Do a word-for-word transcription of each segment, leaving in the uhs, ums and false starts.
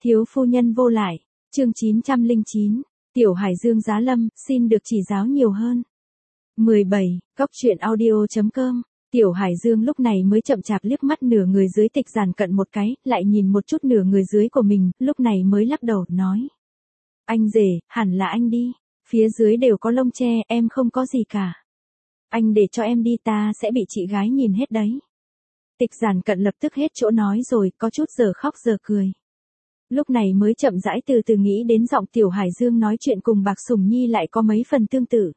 Thiếu phu nhân vô lại, chương chín trăm lẻ chín, Tiểu Hải Dương giá lâm, xin được chỉ giáo nhiều hơn. mười bảy, Cóc truyện audio chấm com. Tiểu Hải Dương lúc này mới chậm chạp liếc mắt nửa người dưới Tịch Giản Cận một cái, lại nhìn một chút nửa người dưới của mình, lúc này mới lắc đầu, nói. Anh rể, hẳn là anh đi, phía dưới đều có lông tre, em không có gì cả. Anh để cho em đi, ta sẽ bị chị gái nhìn hết đấy. Tịch Giản Cận lập tức hết chỗ nói rồi, có chút giờ khóc giờ cười. Lúc này mới chậm rãi từ từ nghĩ đến giọng Tiểu Hải Dương nói chuyện cùng Bạc Sùng Nhi lại có mấy phần tương tự.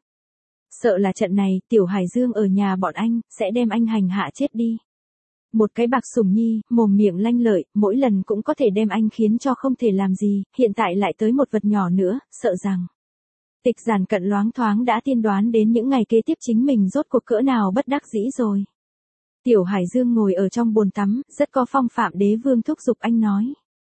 Sợ là trận này, Tiểu Hải Dương ở nhà bọn anh, sẽ đem anh hành hạ chết đi. Một cái Bạc Sùng Nhi, mồm miệng lanh lợi, mỗi lần cũng có thể đem anh khiến cho không thể làm gì, hiện tại lại tới một vật nhỏ nữa, sợ rằng. Tịch Giản Cận loáng thoáng đã tiên đoán đến những ngày kế tiếp chính mình rốt cuộc cỡ nào bất đắc dĩ rồi. Tiểu Hải Dương ngồi ở trong bồn tắm, rất có phong phạm đế vương thúc giục anh nói.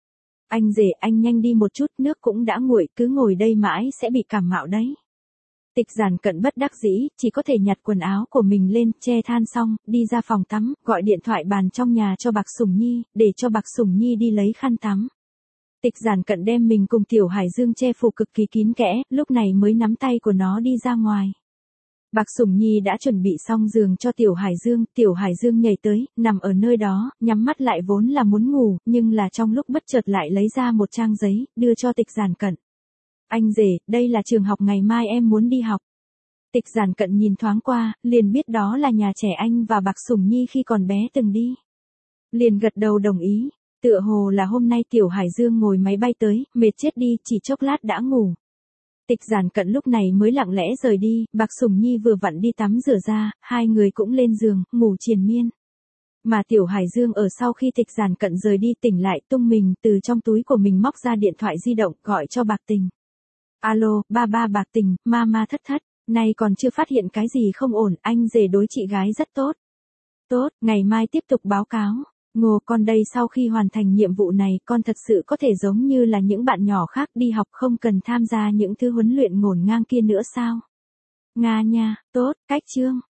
Anh rể, anh nhanh đi một chút, nước cũng đã nguội, cứ ngồi đây mãi sẽ bị cảm mạo đấy. Tịch Giản Cận bất đắc dĩ, chỉ có thể nhặt quần áo của mình lên, che than xong, đi ra phòng tắm, gọi điện thoại bàn trong nhà cho Bạc Sùng Nhi, để cho Bạc Sùng Nhi đi lấy khăn tắm. Tịch Giản Cận đem mình cùng Tiểu Hải Dương che phủ cực kỳ kín kẽ, lúc này mới nắm tay của nó đi ra ngoài. Bạc Sùng Nhi đã chuẩn bị xong giường cho Tiểu Hải Dương, Tiểu Hải Dương nhảy tới, nằm ở nơi đó, nhắm mắt lại vốn là muốn ngủ, nhưng là trong lúc bất chợt lại lấy ra một trang giấy, đưa cho Tịch Giản Cận. Anh rể, đây là trường học ngày mai em muốn đi học. Tịch Giản Cận nhìn thoáng qua, liền biết đó là nhà trẻ anh và Bạc Sùng Nhi khi còn bé từng đi. Liền gật đầu đồng ý, tựa hồ là hôm nay Tiểu Hải Dương ngồi máy bay tới, mệt chết đi, chỉ chốc lát đã ngủ. Tịch Giản Cận lúc này mới lặng lẽ rời đi, Bạc Sùng Nhi vừa vặn đi tắm rửa ra, hai người cũng lên giường, ngủ triền miên. Mà Tiểu Hải Dương ở sau khi Tịch Giản Cận rời đi tỉnh lại tung mình từ trong túi của mình móc ra điện thoại di động gọi cho Bạc Tình. Alo, ba ba Bạc Tình, mama thất thất, nay còn chưa phát hiện cái gì không ổn, anh rể đối chị gái rất tốt. Tốt, ngày mai tiếp tục báo cáo. Ngô, con đây sau khi hoàn thành nhiệm vụ này, con thật sự có thể giống như là những bạn nhỏ khác đi học không cần tham gia những thứ huấn luyện ngổn ngang kia nữa sao? Nga nha, tốt, cách chương.